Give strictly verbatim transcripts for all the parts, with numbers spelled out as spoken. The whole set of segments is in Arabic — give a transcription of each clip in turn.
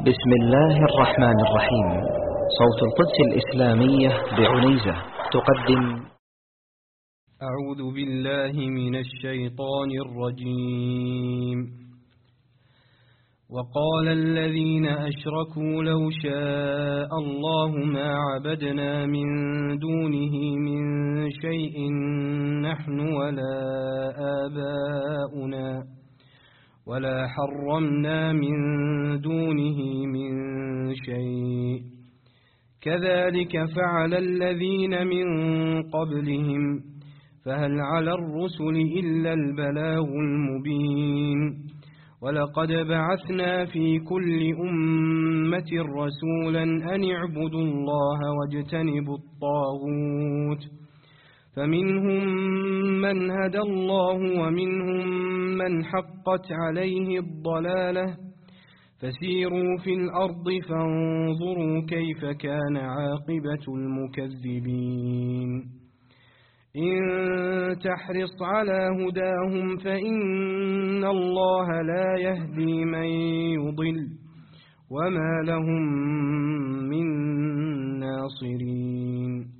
بسم الله الرحمن الرحيم. صوت القدس الإسلامية بعنيزة تقدم. أعوذ بالله من الشيطان الرجيم. وقال الذين أشركوا لو شاء الله ما عبدنا من دونه من شيء نحن ولا آباؤنا ولا حرمنا من دونه من شيء كذلك فعل الذين من قبلهم فهل على الرسل إلا البلاغ المبين. ولقد بعثنا في كل أمة رسولا أن اعبدوا الله واجتنبوا الطاغوت فمنهم من هدى الله ومنهم من حقت عليه الضلالة فسيروا في الأرض فانظروا كيف كان عاقبة المكذبين. إن تحرص على هداهم فإن الله لا يهدي من يضل وما لهم من ناصرين.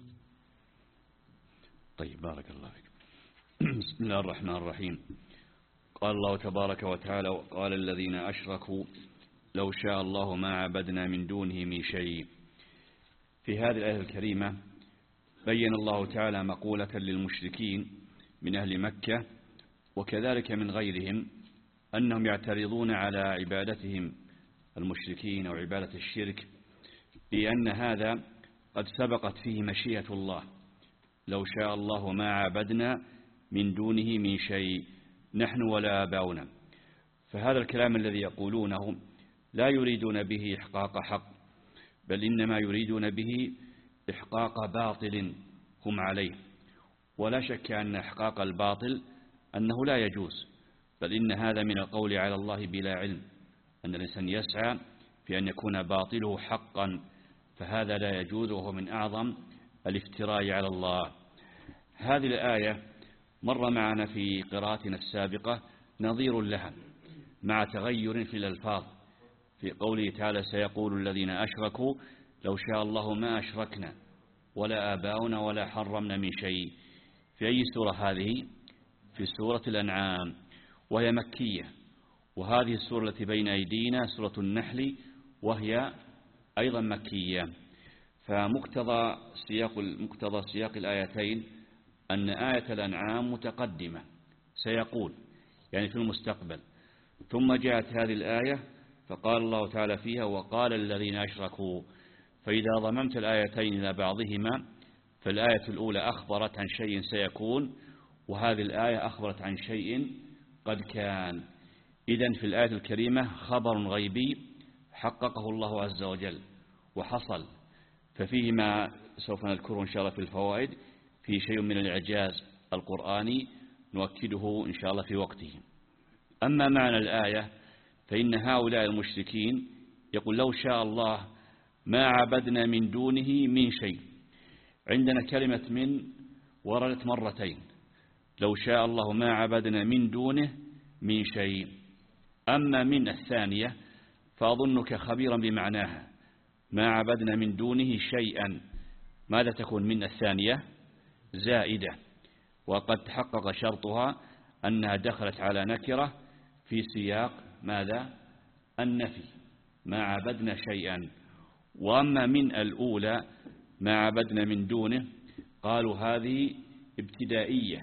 طيب، بارك الله فيك. بسم الله الرحمن الرحيم. قال الله تبارك وتعالى: وقال الذين أشركوا لو شاء الله ما عبدنا من دونه من شيء. في هذه الآية الكريمة بين الله تعالى مقولة للمشركين من أهل مكة وكذلك من غيرهم أنهم يعترضون على عبادتهم المشركين أو عبادة الشرك بأن هذا قد سبقت فيه مشيئة الله. لو شاء الله ما عبدنا من دونه من شيء نحن ولا آباؤنا. فهذا الكلام الذي يقولونه لا يريدون به إحقاق حق، بل إنما يريدون به إحقاق باطل هم عليه. ولا شك أن إحقاق الباطل أنه لا يجوز، بل إن هذا من القول على الله بلا علم، أن الإنسان يسعى في أن يكون باطله حقا، فهذا لا يجوز وهو من أعظم الافتراء على الله. هذه الآية مر معنا في قراءتنا السابقة نظير لها مع تغير في الألفاظ في قوله تعالى: سيقول الذين أشركوا لو شاء الله ما أشركنا ولا آباؤنا ولا حرمنا من شيء. في أي سورة هذه؟ في سورة الأنعام، وهي مكية. وهذه السورة التي بين أيدينا سورة النحل، وهي أيضا مكية. فمقتضى سياق مقتضى سياق الآيتين أن آية الأنعام متقدمة، سيقول يعني في المستقبل، ثم جاءت هذه الآية فقال الله تعالى فيها: وقال الذين أشركوا. فإذا ضممت الآيتين إلى بعضهما فالآية الأولى أخبرت عن شيء سيكون، وهذه الآية أخبرت عن شيء قد كان. إذن في الآية الكريمة خبر غيبي حققه الله عز وجل وحصل، ففيه ما سوف نذكره إن شاء الله في الفوائد، في شيء من الإعجاز القرآني نؤكده إن شاء الله في وقته. أما معنى الآية فإن هؤلاء المشركين يقول: لو شاء الله ما عبدنا من دونه من شيء. عندنا كلمة من وردت مرتين: لو شاء الله ما عبدنا من دونه من شيء. أما من الثانية فأظنك خبيرا بمعناها: ما عبدنا من دونه شيئا. ماذا تكون من الثانية؟ زائدة، وقد تحقق شرطها أنها دخلت على نكرة في سياق ماذا؟ النفي، ما عبدنا شيئا. وأما من الأولى ما عبدنا من دونه قالوا هذه ابتدائية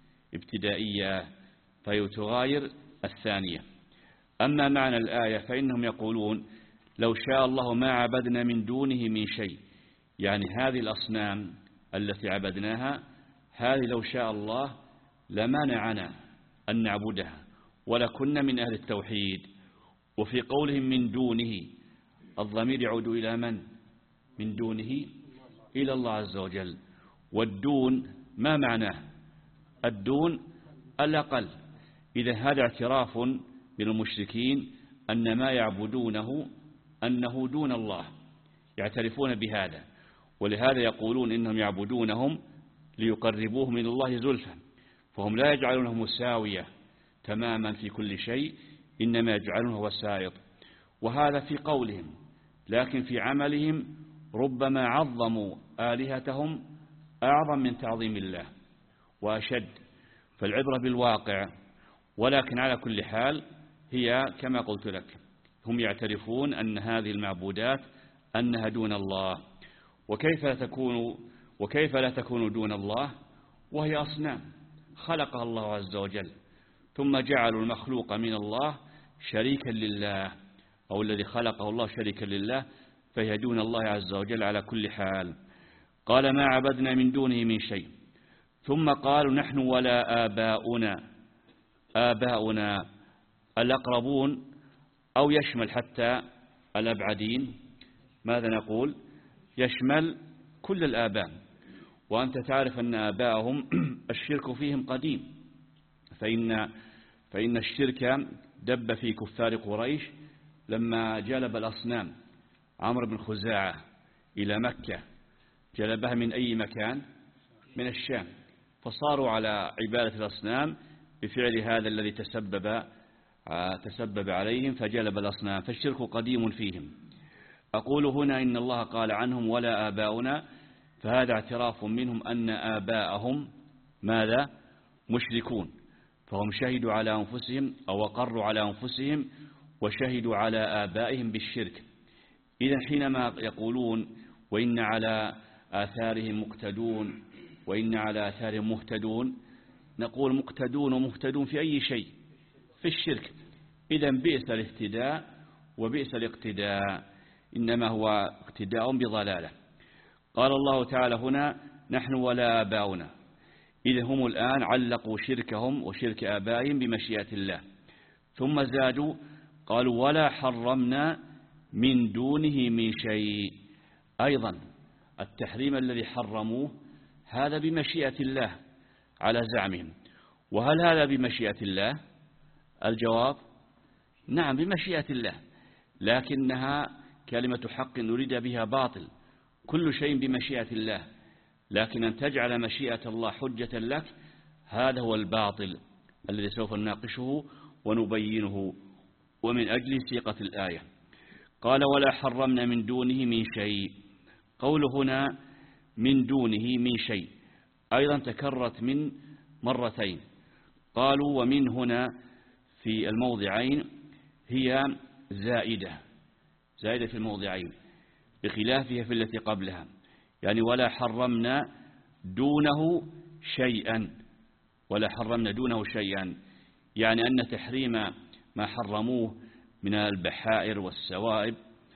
ابتدائية فيتغاير الثانية. أما معنى الآية فإنهم يقولون: لو شاء الله ما عبدنا من دونه من شيء، يعني هذه الأصنام التي عبدناها هذه لو شاء الله لمنعنا أن نعبدها ولكنا من أهل التوحيد. وفي قولهم من دونه الضمير يعود إلى من؟ من دونه إلى الله عز وجل. والدون ما معناه؟ الدون الأقل. إذا هذا اعتراف من المشركين أن ما يعبدونه أنه دون الله، يعترفون بهذا، ولهذا يقولون إنهم يعبدونهم ليقربوه من الله زلفا، فهم لا يجعلونه مساوية تماما في كل شيء، إنما يجعلونه وسائط. وهذا في قولهم، لكن في عملهم ربما عظموا آلهتهم أعظم من تعظيم الله وأشد، فالعبرة بالواقع. ولكن على كل حال هي كما قلت لك، هم يعترفون أن هذه المعبودات أنها دون الله. وكيف لا تكون وكيف لا تكون دون الله وهي أصنام خلقها الله عز وجل، ثم جعلوا المخلوق من الله شريكا لله، أو الذي خلقه الله شريكا لله، فهي دون الله عز وجل على كل حال. قال ما عبدنا من دونه من شيء، ثم قالوا نحن ولا آباؤنا. آباؤنا الأقربون أو يشمل حتى الأبعدين. ماذا نقول؟ يشمل كل الآباء، وأنت تعرف أن آباءهم الشرك فيهم قديم، فإن, فإن الشرك دب في كفار قريش لما جلب الأصنام عمرو بن خزاعة إلى مكة، جلبها من أي مكان؟ من الشام، فصاروا على عبادة الأصنام بفعل هذا الذي تسبب تسبب عليهم فجلب الأصنام، فالشرك قديم فيهم. أقول هنا إن الله قال عنهم ولا آباؤنا، فهذا اعتراف منهم أن آباءهم ماذا؟ مشركون، فهم شهدوا على أنفسهم أو أقروا على أنفسهم وشهدوا على آبائهم بالشرك. إذا حينما يقولون وإن على آثارهم مقتدون وإن على آثارهم مهتدون، نقول مقتدون ومهتدون في أي شيء؟ في الشرك. إذا بئس الاهتداء وبئس الاقتداء، إنما هو اقتداء بضلالة. قال الله تعالى هنا نحن ولا آباؤنا، إذا هم الآن علقوا شركهم وشرك آبائهم بمشيئة الله. ثم زادوا قالوا ولا حرمنا من دونه من شيء، أيضا التحريم الذي حرموه هذا بمشيئة الله على زعمهم. وهل هذا بمشيئة الله؟ الجواب نعم بمشيئة الله، لكنها كلمة حق نريد بها باطل. كل شيء بمشيئة الله، لكن أن تجعل مشيئة الله حجة لك هذا هو الباطل الذي سوف نناقشه ونبينه. ومن أجل سيقة الآية قال ولا حرمنا من دونه من شيء. قول هنا من دونه من شيء أيضا تكررت من مرتين. قالوا ومن هنا في الموضعين هي زائدة زائدة في الموضعين بخلافها في التي قبلها، يعني ولا حرمنا دونه شيئا، ولا حرمنا دونه شيئا، يعني أن تحريم ما حرموه من البحائر والسوائب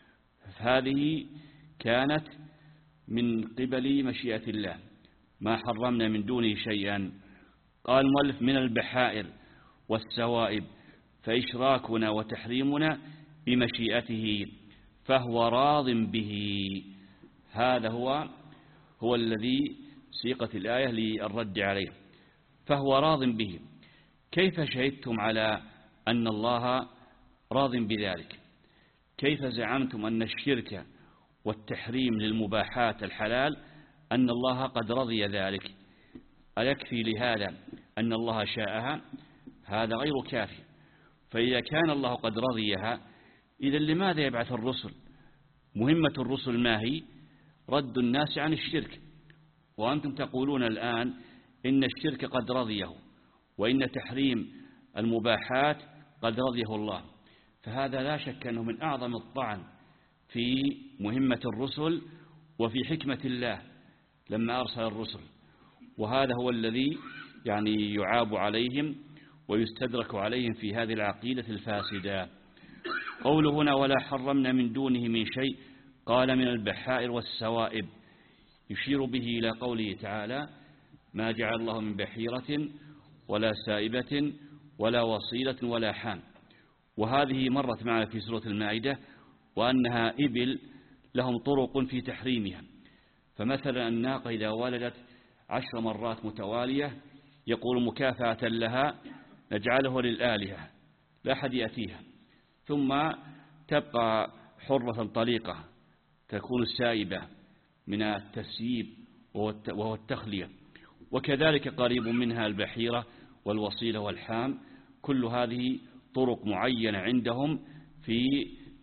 هذه كانت من قبل مشيئة الله، ما حرمنا من دونه شيئا. قال المؤلف من البحائر والسوائب، فإشراكنا وتحريمنا بمشيئته فهو راض به. هذا هو هو الذي سيقت الآية للرد عليه، فهو راض به. كيف شهدتم على أن الله راض بذلك؟ كيف زعمتم أن الشرك والتحريم للمباحات الحلال أن الله قد رضي ذلك؟ أيكفي لهذا أن الله شاءها؟ هذا غير كافي. فإذا كان الله قد رضيها إذا لماذا يبعث الرسل؟ مهمة الرسل ما هي؟ رد الناس عن الشرك. وأنتم تقولون الآن إن الشرك قد رضيه وإن تحريم المباحات قد رضيه الله، فهذا لا شك أنه من أعظم الطعن في مهمة الرسل وفي حكمة الله لما أرسل الرسل. وهذا هو الذي يعني يعاب عليهم ويستدرك عليهم في هذه العقيدة الفاسدة. قوله هنا ولا حرمنا من دونه من شيء، قال من البحائر والسوائب، يشير به إلى قوله تعالى ما جعل الله من بحيرة ولا سائبة ولا وصيلة ولا حام. وهذه مرت معنا في سورة المائدة، وأنها إبل لهم طرق في تحريمها. فمثلا الناقة إذا ولدت عشر مرات متوالية يقول مكافأة لها نجعله للآلهة لا أحد يأتيها، ثم تبقى حرة طليقة تكون سائبة من التسييب وهو التخلية. وكذلك قريب منها البحيرة والوصيلة والحام، كل هذه طرق معينة عندهم في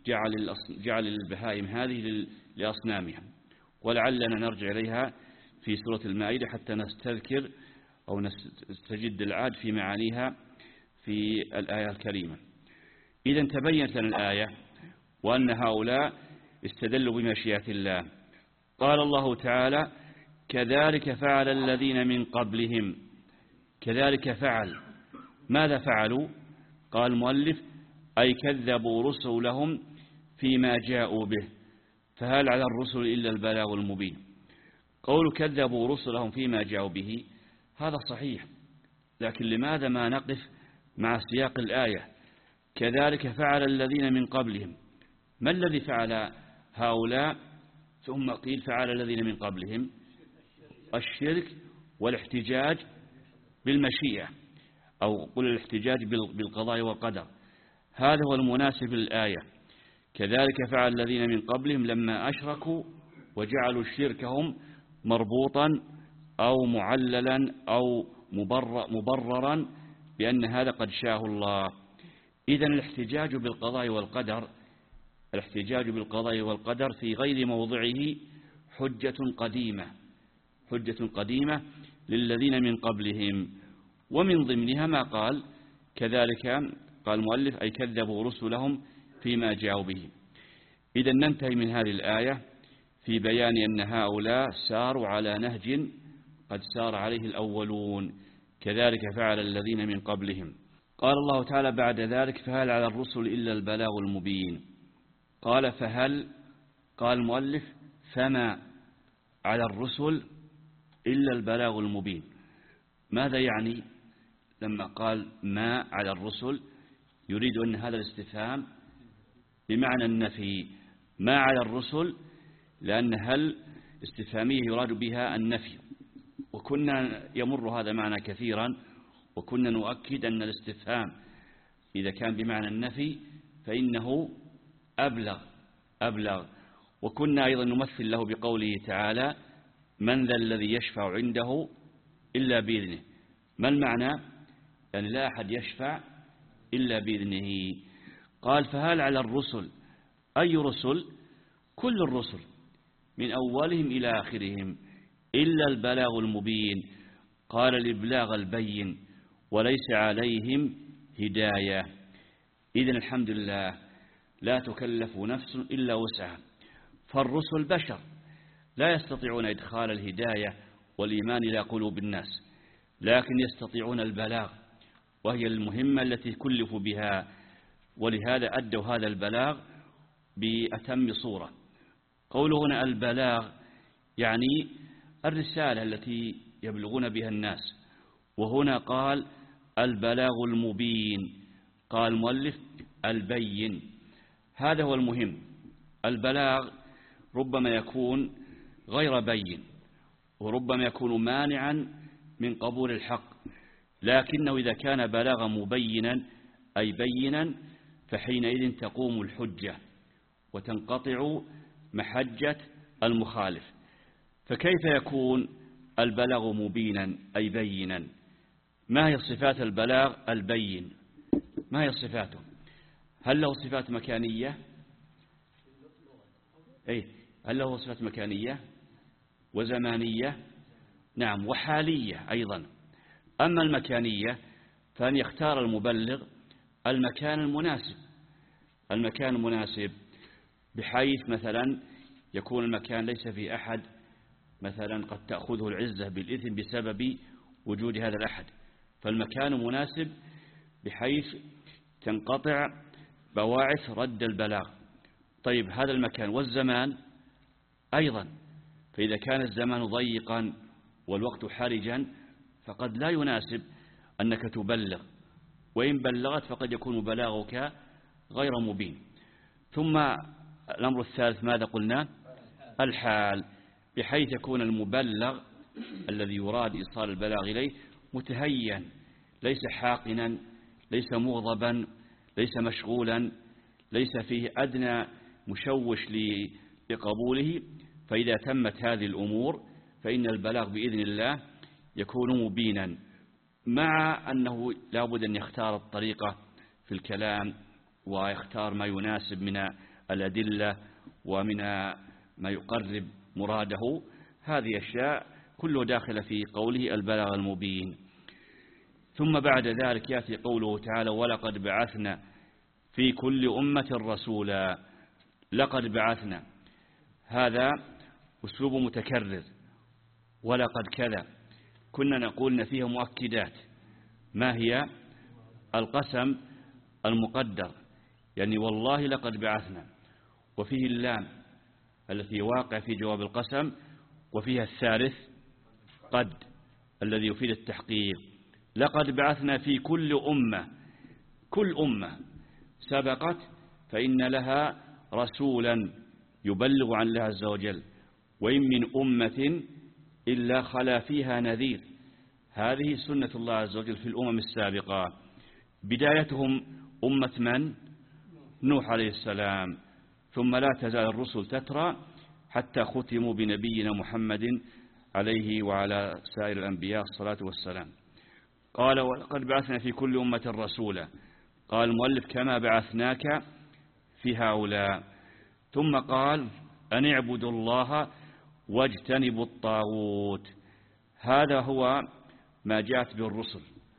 جعل, جعل البهائم هذه لأصنامها. ولعلنا نرجع إليها في سورة المائدة حتى نستذكر أو نستجد العاد في معانيها في الآية الكريمة. إذا تبينت لنا الآية وأن هؤلاء استدلوا بمشيئة الله. قال الله تعالى: كذلك فعل الذين من قبلهم. كذلك فعل، ماذا فعلوا؟ قال المؤلف: أي كذبوا رسلهم فيما جاءوا به، فهل على الرسل إلا البلاغ المبين. قول كذبوا رسلهم فيما جاءوا به هذا صحيح، لكن لماذا ما نقف مع سياق الآية؟ كذلك فعل الذين من قبلهم، ما الذي فعل هؤلاء؟ ثم قيل فعل الذين من قبلهم الشرك والاحتجاج بالمشيئة، أو قل الاحتجاج بالقضاء والقدر. هذا هو المناسب للآية. كذلك فعل الذين من قبلهم لما أشركوا وجعلوا شركهم مربوطا أو معللا أو مبررا بأن هذا قد شاءه الله. إذن الاحتجاج بالقضاء والقدر الاحتجاج بالقضاء والقدر في غير موضعه حجة قديمة حجة قديمة للذين من قبلهم، ومن ضمنها ما قال كذلك قال المؤلف: أي كذبوا رسلهم فيما جاءوا به. إذا ننتهي من هذه الآية في بيان أن هؤلاء ساروا على نهج قد سار عليه الأولون. كذلك فعل الذين من قبلهم. قال الله تعالى بعد ذلك: فهل على الرسل إلا البلاغ المبين. قال: فهل، قال المؤلف: فما على الرسل إلا البلاغ المبين. ماذا يعني لما قال ما على الرسل؟ يريد أن هذا الاستفهام بمعنى النفي. ما على الرسل، لأن هل استفهامية يراد بها النفي، وكنا يمر هذا معنا كثيرا، وكنا نؤكد أن الاستفهام إذا كان بمعنى النفي فإنه أبلغ أبلغ وكنا أيضا نمثل له بقوله تعالى: من ذا الذي يشفع عنده إلا بإذنه. ما المعنى؟ يعني لا أحد يشفع إلا بإذنه. قال: فهل على الرسل، أي رسل؟ كل الرسل من أولهم إلى آخرهم، إلا البلاغ المبين. قال: الإبلاغ البين وليس عليهم هداية. إذن الحمد لله لا تكلف نفس إلا وسعها، فالرسل بشر لا يستطيعون إدخال الهداية والإيمان إلى قلوب الناس، لكن يستطيعون البلاغ، وهي المهمة التي كلفوا بها، ولهذا أدوا هذا البلاغ بأتم صورة. قوله هنا البلاغ يعني الرسالة التي يبلغون بها الناس، وهنا قال البلاغ المبين، قال المؤلف البين. هذا هو المهم. البلاغ ربما يكون غير بين، وربما يكون مانعا من قبول الحق، لكنه إذا كان بلاغا مبينا أي بينا فحينئذ تقوم الحجة وتنقطع محجة المخالف. فكيف يكون البلاغ مبينا أي بينا؟ ما هي صفات البلاغ البين؟ ما هي صفاته؟ هل له صفات مكانية؟ أي هل له صفات مكانية وزمانية؟ نعم، وحالية أيضا. أما المكانية فأن يختار المبلغ المكان المناسب المكان المناسب بحيث مثلا يكون المكان ليس في أحد مثلا قد تأخذه العزة بالإثم بسبب وجود هذا الأحد، فالمكان مناسب بحيث تنقطع بواعث رد البلاغ. طيب هذا المكان والزمان أيضا، فإذا كان الزمان ضيقا والوقت حرجا فقد لا يناسب أنك تبلغ، وإن بلغت فقد يكون بلاغك غير مبين. ثم الأمر الثالث ماذا قلنا؟ الحال، بحيث يكون المبلغ الذي يراد إيصال البلاغ إليه متهيئا، ليس حاقنا، ليس مغضبا، ليس مشغولا، ليس فيه أدنى مشوش لقبوله. فإذا تمت هذه الأمور فإن البلاغ بإذن الله يكون مبينا، مع أنه لا بد أن يختار الطريقة في الكلام ويختار ما يناسب من الأدلة ومن ما يقرب مراده، هذه أشياء كله داخل في قوله البلاغ المبين. ثم بعد ذلك يأتي قوله تعالى ولقد بعثنا في كل أمة رسولا. لقد بعثنا هذا أسلوب متكرر، ولقد كذا كنا نقول إن فيها مؤكدات. ما هي؟ القسم المقدر، يعني والله لقد بعثنا، وفيه اللام التي واقع في جواب القسم، وفيها الثالث قد الذي يفيد التحقيق. لقد بعثنا في كل أمة، كل أمة سبقت فإن لها رسولا يبلغ عن الله عز وجل، وإن من أمة إلا خلا فيها نذير. هذه سنة الله عز وجل في الأمم السابقة. بدايتهم أمة من؟ نوح عليه السلام، ثم لا تزال الرسل تترى حتى ختموا بنبينا محمد عليه وعلى سائر الأنبياء الصلاة والسلام. قال ولقد بعثنا في كل أمة رسولا. قال المؤلف كما بعثناك في هؤلاء. ثم قال أن اعبدوا الله واجتنبوا الطاغوت. هذا هو ما جاءت به الرسل،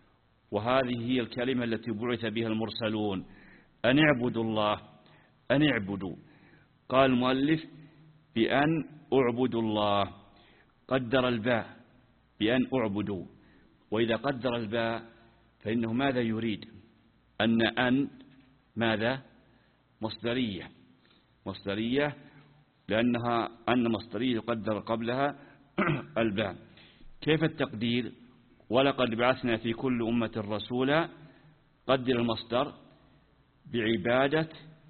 وهذه هي الكلمة التي بعث بها المرسلون. أن اعبدوا الله، أن اعبدوا. قال المؤلف بأن اعبدوا الله، قدر الباء بأن اعبدوا. وإذا قدر الباء فإنه ماذا يريد؟ أن أن ماذا؟ مصدرية، مصدرية لأنها أن مصدرية يقدر قبلها الباء. كيف التقدير؟ ولقد بعثنا في كل أمة رسولا. قدر المصدر بعبادة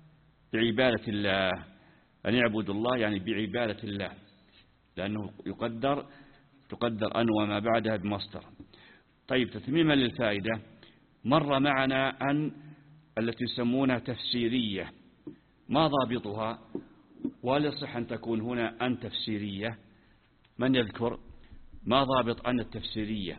بعبادة الله. أن يعبدوا الله يعني بعبادة الله، لأنه يقدر تقدر أن وما بعدها بمصدر. طيب تتميما للفائدة، مر معنا أن التي يسمونها تفسيرية. ما ضابطها؟ ولا يصح أن تكون هنا أن تفسيرية؟ من يذكر ما ضابط أن التفسيرية؟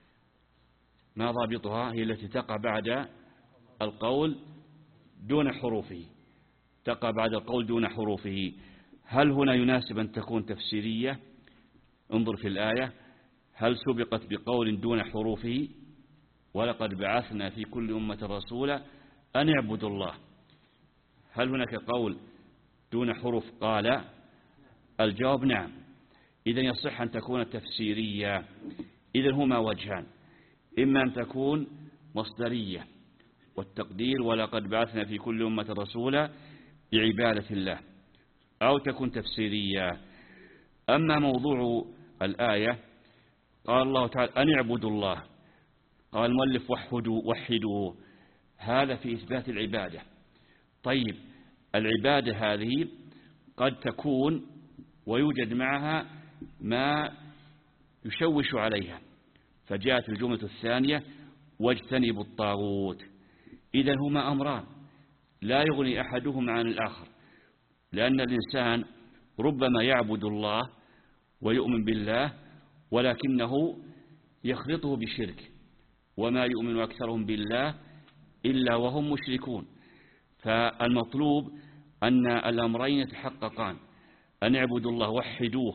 ما ضابطها؟ هي التي تقع بعد القول دون حروفه، تقع بعد القول دون حروفه. هل هنا يناسب أن تكون تفسيرية؟ انظر في الآية، هل سبقت بقول دون حروفه؟ ولقد بعثنا في كل أمة رسولا أن اعبدوا الله. هل هناك قول دون حروف؟ قال الجواب نعم. إذن يصح أن تكون تفسيرية. إذن هما وجهان، إما أن تكون مصدرية والتقدير ولقد بعثنا في كل أمة رسولا بعبادة الله، أو تكون تفسيرية. أما موضوع الآية قال الله تعالى أن اعبدوا الله، قال المؤلف وحدوا وحدوا، هذا في إثبات العبادة. طيب العبادة هذه قد تكون ويوجد معها ما يشوش عليها، فجاءت الجملة الثانية واجتنبوا الطاغوت. إذن هما أمران لا يغني أحدهما عن الآخر، لأن الإنسان ربما يعبد الله ويؤمن بالله ولكنه يخلطه بشرك، وما يؤمن أكثرهم بالله إلا وهم مشركون. فالمطلوب أن الأمرين يتحققان، أن اعبدوا الله وحدوه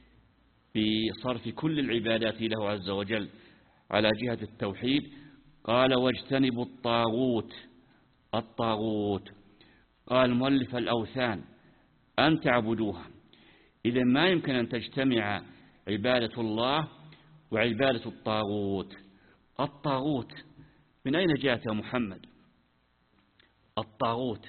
بصرف كل العبادات له عز وجل على جهة التوحيد. قال واجتنبوا الطاغوت، الطاغوت قال المؤلف الأوثان أن تعبدوها. إذا ما يمكن أن تجتمع عبادة الله وعبادة الطاغوت. الطاغوت من أين جاءت يا محمد؟ الطاغوت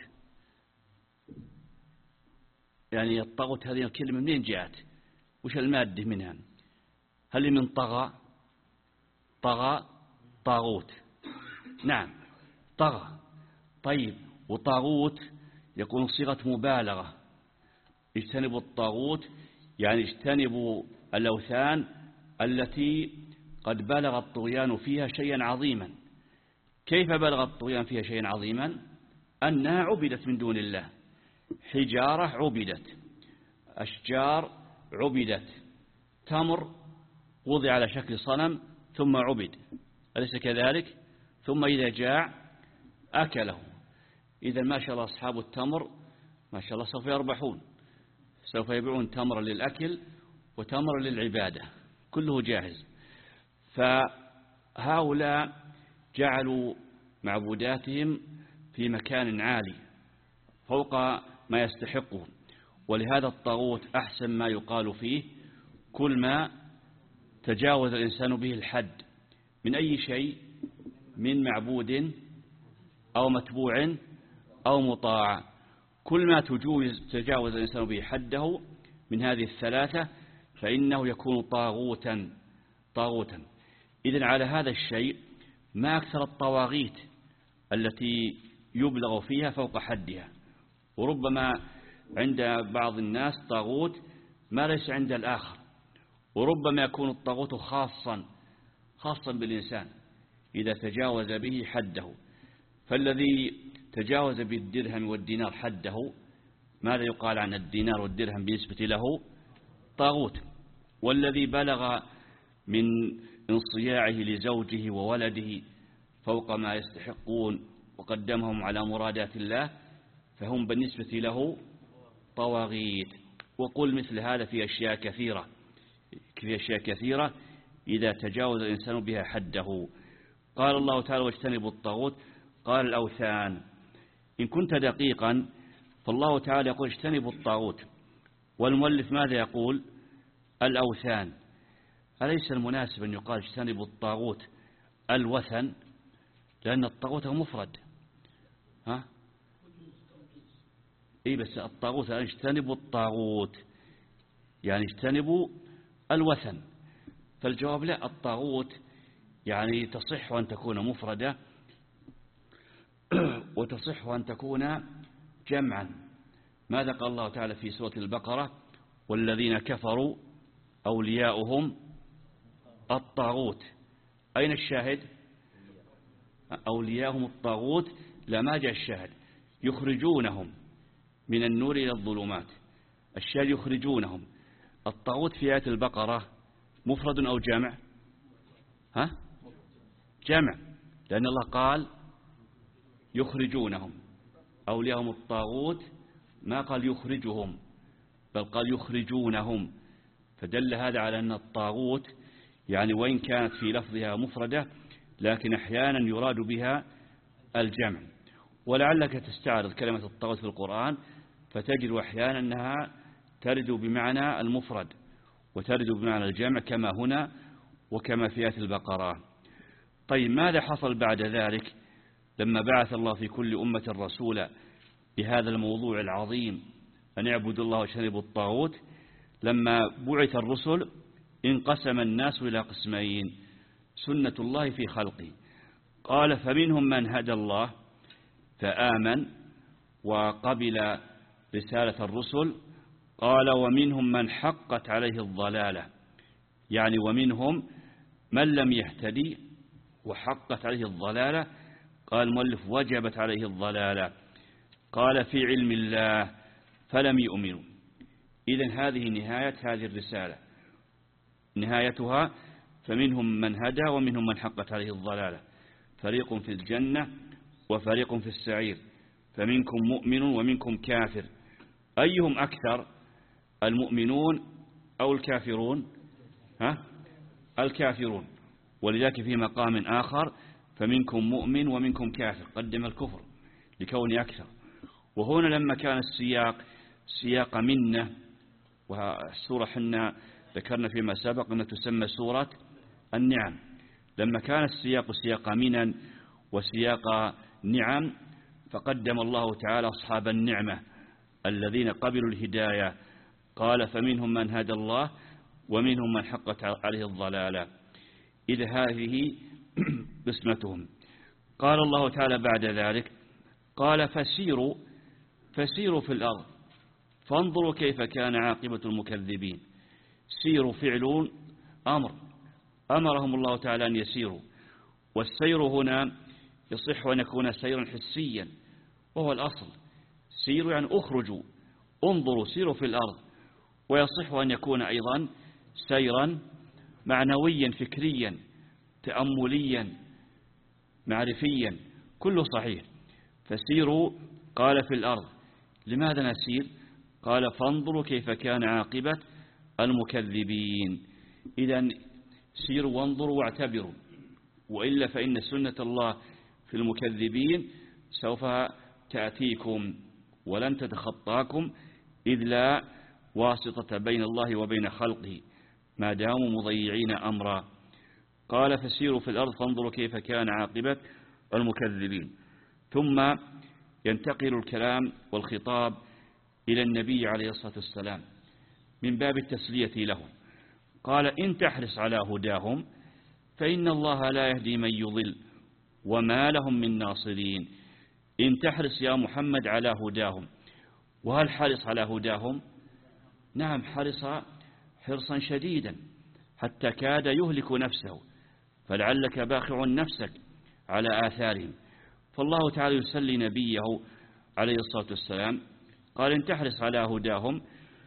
يعني الطاغوت هذه الكلمة منين جاءت؟ وش المادة منها؟ هل من طغى؟ طغى طاغوت، نعم طغى. طيب وطاغوت يكون صيغة مبالغة. اجتنبوا الطاغوت يعني اجتنبوا الأوثان التي قد بلغ الطغيان فيها شيئا عظيما. كيف بلغ الطغيان فيها شيئا عظيما؟ أنها عبدت من دون الله. حجارة عبدت، أشجار عبدت، تمر وضع على شكل صنم ثم عبد، أليس كذلك؟ ثم إذا جاع أكله. إذا ما شاء الله أصحاب التمر ما شاء الله سوف يربحون، سوف يبيعون تمر للأكل وتمر للعبادة، كله جاهز. فهؤلاء جعلوا معبوداتهم في مكان عالي فوق ما يستحقه، ولهذا الطاغوت أحسن ما يقال فيه كل ما تجاوز الإنسان به الحد من أي شيء، من معبود أو متبوع أو مطاع، كل ما تجوز تجاوز الإنسان به حده من هذه الثلاثة فإنه يكون طاغوتا طاغوتا. إذن على هذا الشيء ما أكثر الطواغيت التي يبلغ فيها فوق حدها، وربما عند بعض الناس طاغوت ما ليس عند الآخر، وربما يكون الطاغوت خاصا خاصا بالإنسان إذا تجاوز به حده. فالذي تجاوز بالدرهم والدينار حده، ماذا يقال عن الدينار والدرهم بالنسبة له؟ طاغوت. والذي بلغ من انصياعه لزوجه وولده فوق ما يستحقون وقدمهم على مرادات الله فهم بالنسبة له طواغيت. وقل مثل هذا في أشياء كثيرة في أشياء كثيرة إذا تجاوز الإنسان بها حده. قال الله تعالى واجتنبوا الطاغوت، قال الأوثان. إن كنت دقيقا فالله تعالى يقول اجتنبوا الطاغوت، والمؤلف ماذا يقول؟ الأوثان. أليس المناسب أن يقال اجتنبوا الطاغوت الوثن؟ لأن الطاغوت هو مفرد. ها؟ إيه بس الطاغوت اجتنبوا الطاغوت يعني اجتنبوا الوثن. فالجواب لا، الطاغوت يعني تصح أن تكون مفردة وتصح أن تكون جمعا. ماذا قال الله تعالى في سورة البقرة؟ والذين كفروا أولياؤهم الطاغوت. أين الشاهد؟ أولياؤهم الطاغوت، لا ما جاء الشاهد. يخرجونهم من النور إلى الظلمات، الشاهد يخرجونهم. الطاغوت في آية البقرة مفرد أو جمع؟ ها؟ جمع، لأن الله قال يخرجونهم. أولياءهم الطاغوت ما قال يخرجهم بل قال يخرجونهم، فدل هذا على أن الطاغوت يعني وإن كانت في لفظها مفردة لكن أحيانا يراد بها الجمع. ولعلك تستعرض كلمة الطاغوت في القرآن فتجد أحيانا أنها ترد بمعنى المفرد وترد بمعنى الجمع كما هنا وكما في آية البقرة. طيب ماذا حصل بعد ذلك لما بعث الله في كل أمة رسولا بهذا الموضوع العظيم أن يعبدوا الله واجتنبوا الطاغوت؟ لما بعث الرسل انقسم الناس إلى قسمين، سنة الله في خلقه. قال فمنهم من هدى الله فآمن وقبل رسالة الرسل، قال ومنهم من حقت عليه الضلالة، يعني ومنهم من لم يهتدي وحقت عليه الضلالة. قال المؤلف وجبت عليه الضلالة. قال في علم الله فلم يؤمنوا. إذن هذه نهاية هذه الرسالة، نهايتها فمنهم من هدى ومنهم من حقت عليه الضلالة، فريق في الجنة وفريق في السعير، فمنكم مؤمن ومنكم كافر. أيهم أكثر، المؤمنون أو الكافرون؟ ها؟ الكافرون. ولذلك في مقام آخر فمنكم مؤمن ومنكم كافر، قدم الكفر لكون أكثر. وهنا لما كان السياق سياق منة، والسورة حنا ذكرنا فيما سبق أنها تسمى سورة النعم، لما كان السياق سياق منا وسياق نعم فقدم الله تعالى أصحاب النعمة الذين قبلوا الهداية. قال فمنهم من هدى الله ومنهم من حقت عليه الضلالة. إذ هذه قسمتهم. قال الله تعالى بعد ذلك قال فسيروا فسيروا في الأرض فانظروا كيف كان عاقبة المكذبين. سيروا فعل أمر، أمرهم الله تعالى أن يسيروا، والسير هنا يصح أن يكون سيرا حسيا وهو الأصل. سيروا يعني أخرجوا، انظروا، سيروا في الأرض. ويصح أن يكون أيضا سيرا معنويا فكريا تأمليا معرفيا، كله صحيح. فسيروا قال في الأرض لماذا نسير؟ قال فانظروا كيف كان عاقبة المكذبين. إذن سيروا وانظروا واعتبروا، وإلا فإن سنة الله في المكذبين سوف تأتيكم ولن تتخطاكم، إذ لا واسطة بين الله وبين خلقه ما داموا مضيعين أمرا. قال فسيروا في الأرض فانظروا كيف كان عاقبة المكذبين. ثم ينتقل الكلام والخطاب إلى النبي عليه الصلاة والسلام من باب التسلية له. قال إن تحرص على هداهم فإن الله لا يهدي من يضل وما لهم من ناصرين. إن تحرص يا محمد على هداهم. وهل حرص على هداهم؟ نعم، حرص حرصا شديدا حتى كاد يهلك نفسه، فلعلك باخع نفسك على آثارهم. فالله تعالى يسلي نبيه عليه الصلاة والسلام، قال إن تحرص على هداهم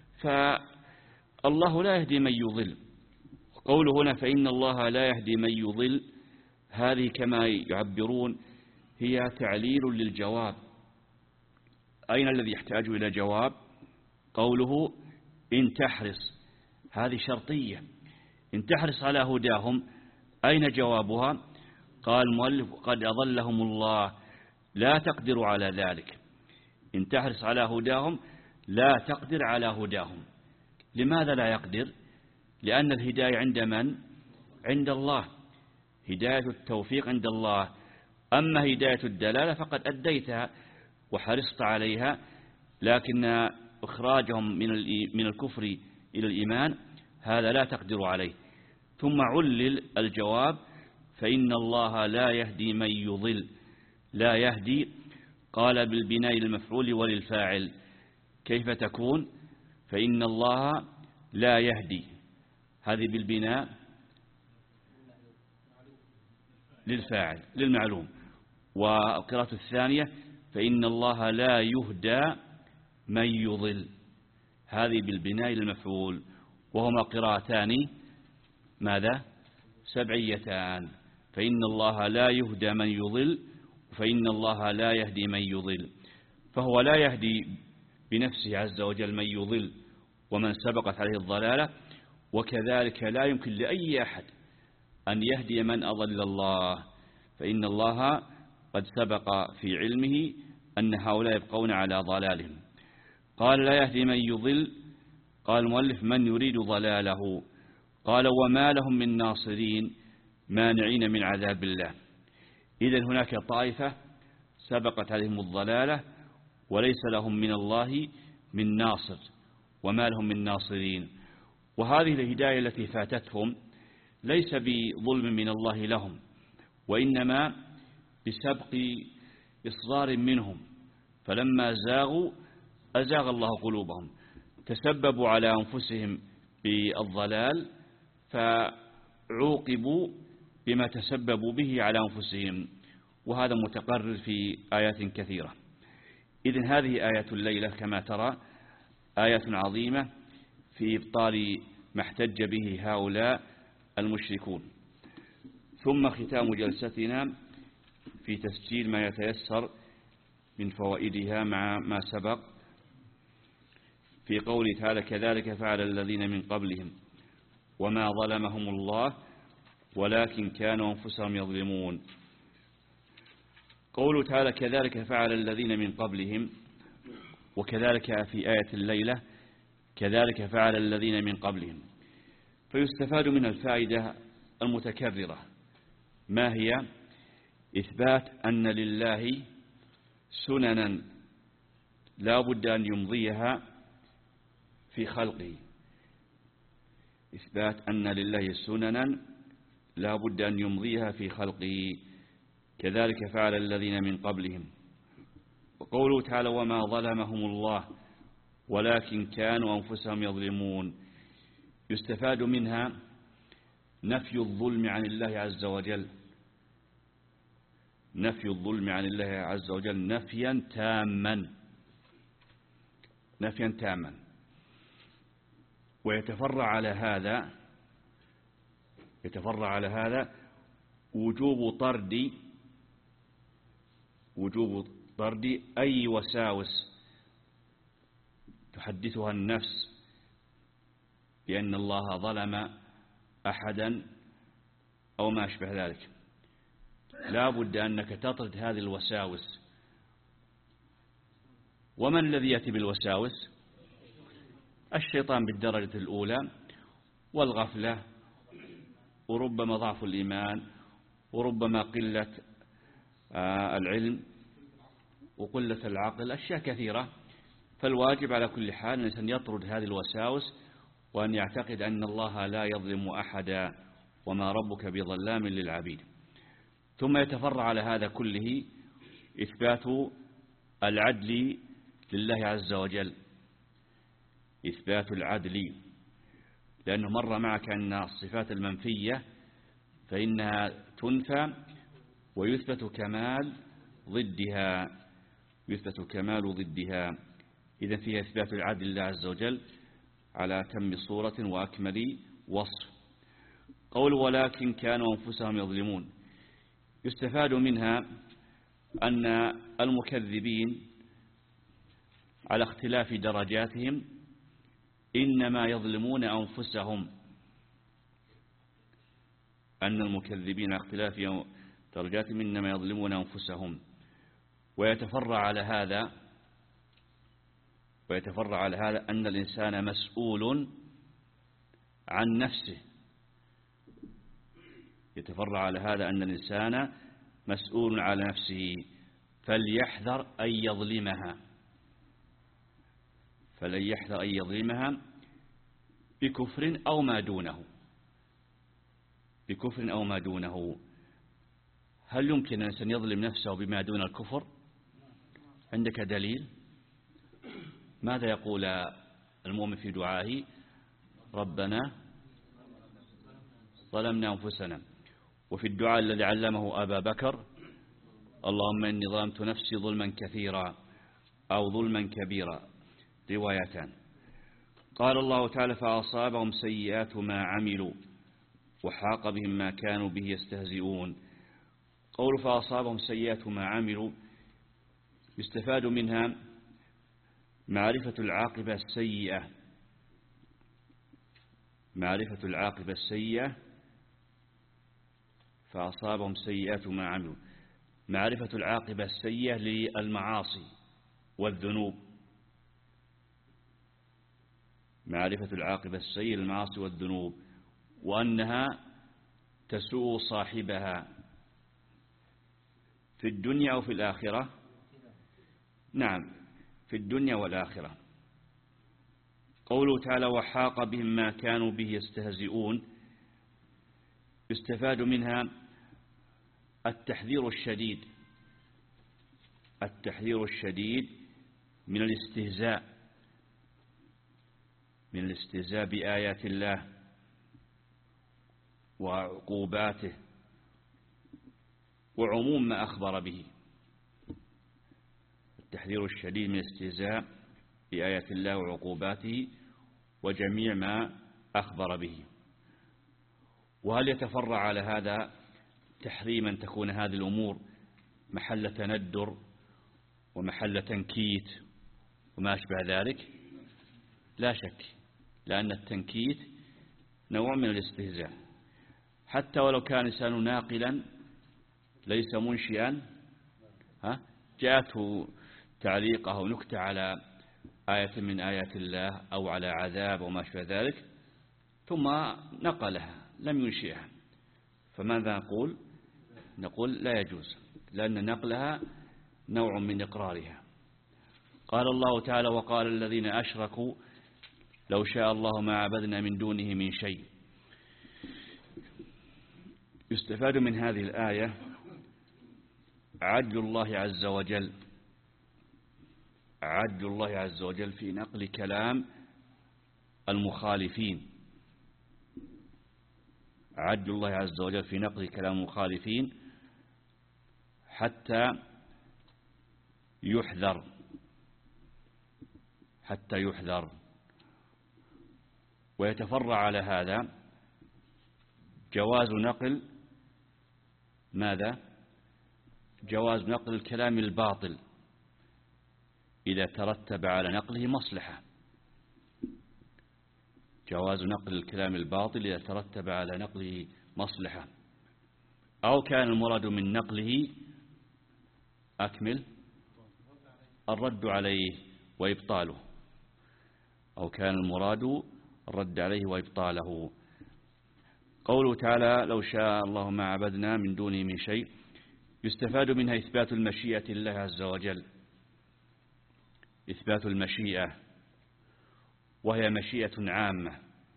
فالله لا يهدي من يضل. قوله هنا فإن الله لا يهدي من يضل، هذه كما يعبرون هي تعليل للجواب. أين الذي يحتاج إلى جواب؟ قوله إن تحرص، هذه شرطية. إن تحرص على هداهم، أين جوابها؟ قال المؤلف قد أضلهم الله لا تقدر على ذلك. إن تحرص على هداهم لا تقدر على هداهم. لماذا لا يقدر؟ لأن الهداية عند من؟ عند الله. هداية التوفيق عند الله. أما هداية الدلالة فقد أديتها وحرصت عليها، لكن إخراجهم من الكفر إلى الإيمان هذا لا تقدر عليه. ثم علل الجواب فإن الله لا يهدي من يضل. لا يهدي قال بالبناء للمفعول وللفاعل. كيف تكون؟ فإن الله لا يهدي، هذه بالبناء للفاعل للمعلوم. والقراءة الثانية فإن الله لا يهدى من يضل، هذه بالبناء للمفعول. وهما قراءتان ماذا؟ سبعيتان. فإن الله لا يهدى من يضل، فإن الله لا يهدي من يضل. فهو لا يهدي بنفسه عز وجل من يضل ومن سبقت عليه الضلالة، وكذلك لا يمكن لأي أحد أن يهدي من أضل الله، فإن الله قد سبق في علمه أن هؤلاء يبقون على ضلالهم. قال لا يهدي من يضل. قال المؤلف من يريد ضلاله. قال وما لهم من ناصرين مانعين من عذاب الله. إذن هناك طائفة سبقت عليهم الضلالة وليس لهم من الله من ناصر، وما لهم من ناصرين. وهذه الهداية التي فاتتهم ليس بظلم من الله لهم، وإنما بسبق إصرار منهم، فلما زاغوا أزاغ الله قلوبهم، تسببوا على أنفسهم بالضلال فعوقبوا بما تسببوا به على أنفسهم، وهذا متقرر في آيات كثيرة. إذن هذه آية الليلة كما ترى آية عظيمة في إبطال ما احتج به هؤلاء المشركون. ثم ختام جلستنا في تسجيل ما يتيسر من فوائدها مع ما سبق في قوله تعالى كذلك فعل الذين من قبلهم وما ظلمهم الله ولكن كانوا أنفسهم يظلمون. قوله تعالى كذلك فعل الذين من قبلهم، وكذلك في آية الليلة كذلك فعل الذين من قبلهم، فيستفاد من الفائدة المتكررة. ما هي؟ إثبات أن لله سننا لا بد أن يمضيها في خلقه. إثبات أن لله سننا لا بد أن يمضيها في خلقه. كذلك فعل الذين من قبلهم. وقوله تعالى وما ظلمهم الله ولكن كانوا أنفسهم يظلمون، يستفاد منها نفي الظلم عن الله عز وجل، نفي الظلم عن الله عز وجل نفيا تاما، نفيا تاما. ويتفرع على هذا يتفرع على هذا وجوب طرد وجوب طرد أي وساوس تحدثها النفس بأن الله ظلم أحدا أو ما أشبه ذلك، لا بد أنك تطرد هذه الوساوس. ومن الذي يأتي بالوساوس؟ الشيطان بالدرجة الأولى، والغفلة، وربما ضعف الإيمان، وربما قلة العلم، وقلة العقل، أشياء كثيرة. فالواجب على كل حال أن يطرد هذه الوساوس، وأن يعتقد أن الله لا يظلم أحدا، وما ربك بظلام للعبيد. ثم يتفرع على هذا كله إثبات العدل لله عز وجل، إثبات العدل، لأنه مر معك أن الصفات المنفية فإنها تنفى ويثبت كمال ضدها، يثبت كمال ضدها. إذا فيها إثبات العدل لله عز وجل على أتم صورة وأكمل وصف. قول ولكن كانوا أنفسهم يظلمون، يستفاد منها أن المكذبين على اختلاف درجاتهم إنما يظلمون أنفسهم، أن المكذبين على اختلاف درجاتهم إنما يظلمون أنفسهم. ويتفرع على هذا ويتفرع على هذا أن الإنسان مسؤول عن نفسه، يتفرع على هذا أن الإنسان مسؤول على نفسه، فليحذر أن يظلمها، فليحذر أن يظلمها بكفر أو ما دونه، بكفر أو ما دونه. هل يمكن أن يظلم نفسه بما دون الكفر؟ عندك دليل؟ ماذا يقول المؤمن في دعائه؟ ربنا ظلمنا أنفسنا. وفي الدعاء الذي علمه أبا بكر: اللهم إني ظلمت نفسي ظلما كثيرا أو ظلما كبيرا، روايتان. قال الله تعالى: فأصابهم سيئات ما عملوا وحاق بهم ما كانوا به يستهزئون. قول فأصابهم سيئات ما عملوا يستفاد منها معرفة العاقبة السيئة، معرفة العاقبة السيئة. فأصابهم سيئات ما عملوا، معرفة العاقبة السيئة للمعاصي والذنوب، معرفة العاقبة السيئة للمعاصي والذنوب، وأنها تسوء صاحبها في الدنيا أو في الآخرة. نعم، في الدنيا والآخرة. قوله تعالى: وحاق بهم ما كانوا به يستهزئون، يستفاد منها التحذير الشديد، التحذير الشديد من الاستهزاء، من الاستهزاء بآيات الله وعقوباته وعموم ما أخبر به. التحذير الشديد من الاستهزاء بآيات الله وعقوباته وجميع ما أخبر به. وهل يتفرع على هذا تحريما تكون هذه الأمور محل تندر ومحل تنكيت وما أشبه ذلك؟ لا شك، لأن التنكيت نوع من الاستهزاء، حتى ولو كان إنسان ناقلا ليس منشئا، ها جاءته تعليق أو نكتة على آية من آيات الله أو على عذاب وما أشبه ذلك، ثم نقلها لم ينشئها، فماذا نقول؟ نقول لا يجوز، لأن نقلها نوع من إقرارها. قال الله تعالى: وقال الذين أشركوا لو شاء الله ما عبدنا من دونه من شيء. يستفاد من هذه الآية عدل الله عز وجل، عدل الله عز وجل في نقل كلام المخالفين، عدل الله عز وجل في نقل كلام المخالفين حتى يحذر، حتى يحذر. ويتفرع على هذا جواز نقل ماذا؟ جواز نقل الكلام الباطل إذا ترتب على نقله مصلحة. جواز نقل الكلام الباطل إذا ترتب على نقله مصلحة، أو كان المراد من نقله أكمل الرد عليه وإبطاله، أو كان المراد الرد عليه وإبطاله. قوله تعالى لو شاء الله ما عبدنا من دونه من شيء، يستفاد منها إثبات المشيئة لله عز وجل، إثبات المشيئة، وهي مشيئة عامة.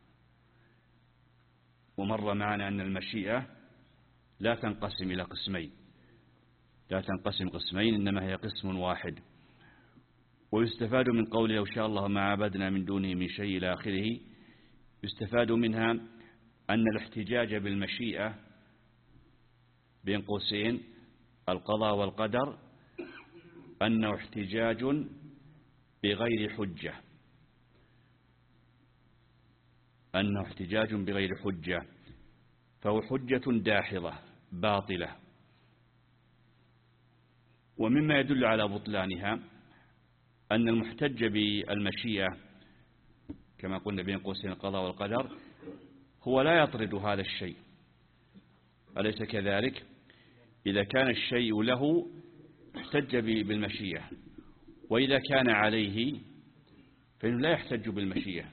ومر معنا أن المشيئة لا تنقسم إلى قسمين، لا تنقسم قسمين، إنما هي قسم واحد. ويستفاد من قوله لو شاء الله ما عبدنا من دونه من شيء إلى آخره، يستفاد منها أن الاحتجاج بالمشيئة بين قوسين القضاء والقدر أنه احتجاج بغير حجة، أنه احتجاج بغير حجة، فهو حجة داحضة باطلة. ومما يدل على بطلانها أن المحتج بالمشيئة كما قلنا بين قوسين القضاء والقدر هو لا يطرد هذا الشيء، أليس كذلك؟ إذا كان الشيء له احتج بالمشيئة، وإذا كان عليه فإنه لا يحتج بالمشيئة.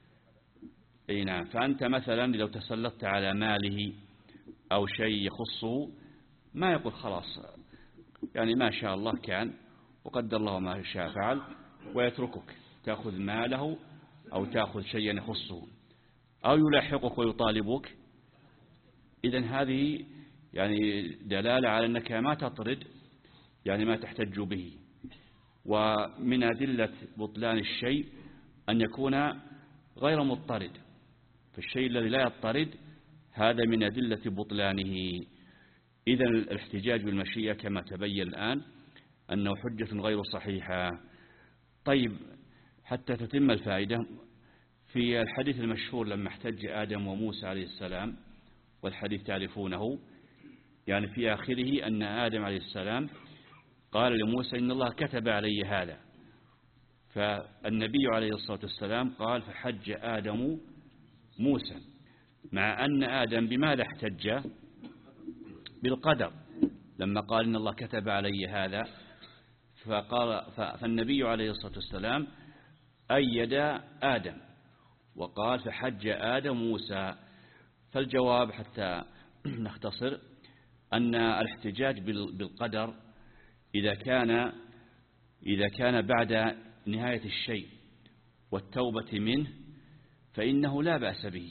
أي نعم. فأنت مثلا لو تسلطت على ماله أو شيء يخصه ما يقول خلاص يعني ما شاء الله كان وقدر الله ما شاء فعل، ويتركك تأخذ ماله أو تأخذ شيئا يخصه أو يلاحقك ويطالبك. إذن هذه يعني دلالة على أنك ما تطرد يعني ما تحتج به. ومن أدلة بطلان الشيء أن يكون غير مضطرد، فالشيء الذي لا يضطرد هذا من أدلة بطلانه. إذن الاحتجاج بالمشيئة كما تبين الآن أنه حجة غير صحيحة. طيب حتى تتم الفائدة، في الحديث المشهور لما احتج آدم وموسى عليه السلام، والحديث تعرفونه، يعني في آخره أن آدم عليه السلام قال لموسى إن الله كتب علي هذا، فالنبي عليه الصلاة والسلام قال فحج آدم موسى، مع أن آدم بماذا احتج؟ بالقدر، لما قال إن الله كتب علي هذا، فقال فالنبي عليه الصلاة والسلام أيد آدم وقال فحج آدم موسى. فالجواب حتى نختصر أن الاحتجاج بالقدر إذا كان إذا كان بعد نهاية الشيء والتوبة منه فإنه لا بأس به.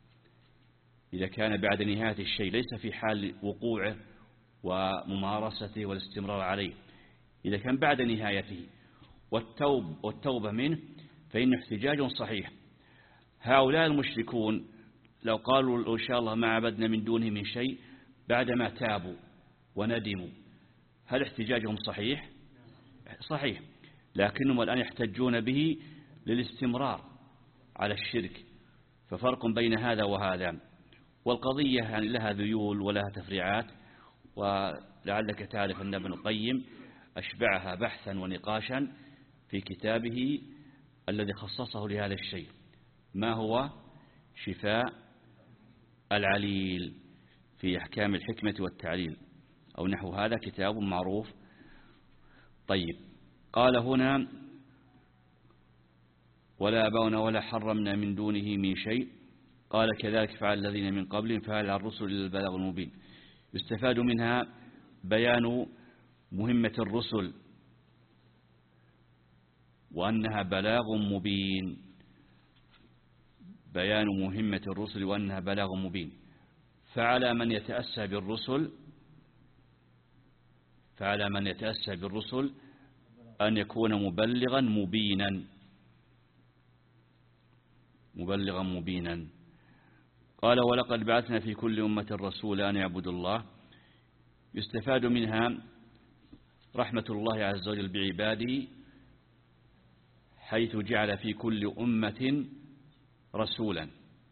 إذا كان بعد نهاية الشيء ليس في حال وقوعه وممارسته والاستمرار عليه، إذا كان بعد نهايته والتوب والتوبة منه فإنه احتجاج صحيح. هؤلاء المشركون لو قالوا إن شاء الله ما عبدنا من دونه من شيء بعدما تابوا وندموا، هل احتجاجهم صحيح؟ صحيح، لكنهم الآن يحتجون به للاستمرار على الشرك، ففرق بين هذا وهذا. والقضية يعني لها ذيول ولها تفريعات، ولعلك تعرف أن ابن القيم أشبعها بحثا ونقاشا في كتابه الذي خصصه لهذا الشيء، ما هو شفاء العليل في أحكام الحكمة والتعليل أو نحو هذا، كتاب معروف. طيب قال هنا ولا أبونا ولا حرمنا من دونه من شيء، قال كذلك فعل الذين من قبلهم فهل على الرسل إلا البلاغ المبين. يستفاد منها بيان مهمة الرسل وأنها بلاغ مبين، بيان مهمة الرسل وأنها بلاغ مبين. فعلى من يتأسى بالرسل فعلى من يتأسى بالرسل أن يكون مبلغا مبينا، مبلغا مبينا. قال ولقد بعثنا في كل أمة رسولا أن يعبدوا الله. يستفاد منها رحمة الله عز وجل بعباده حيث جعل في كل أمة رسولا،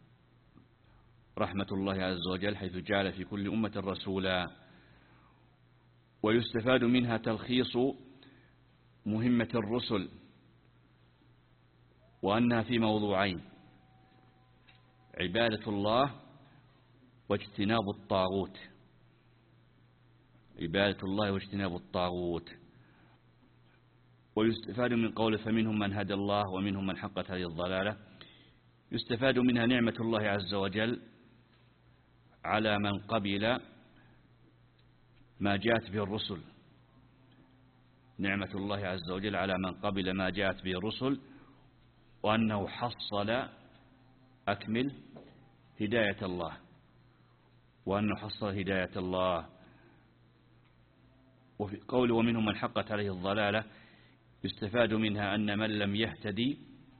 رحمة الله عز وجل حيث جعل في كل أمة رسولا. ويستفاد منها تلخيص مهمة الرسل وأنها في موضوعين، عبادة الله واجتناب الطاغوت، عبادة الله واجتناب الطاغوت. ويستفاد من قوله فمنهم من هدى الله ومنهم من حقت عليه الضلالة، يستفاد منها نعمة الله عز وجل على من قبل ما جاءت به الرسل، نعمة الله عز وجل على من قبل ما جاءت به الرسل، وأنه حصل أكمل هداية الله، وأنه حصل هداية الله. وفي قوله ومنهم من حقت عليه الضلالة يستفاد منها أن من لم يهتدي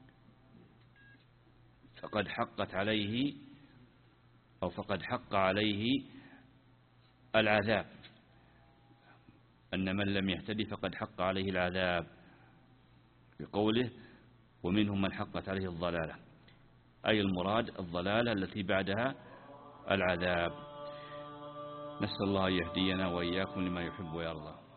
فقد حقت عليه أو فقد حق عليه العذاب، أن من لم يهتدي فقد حق عليه العذاب، بقوله ومنهم من حقت عليه الضلالة، أي المراد الضلالة التي بعدها العذاب. نسأل الله يهدينا وإياكم لما يحب ويرضى.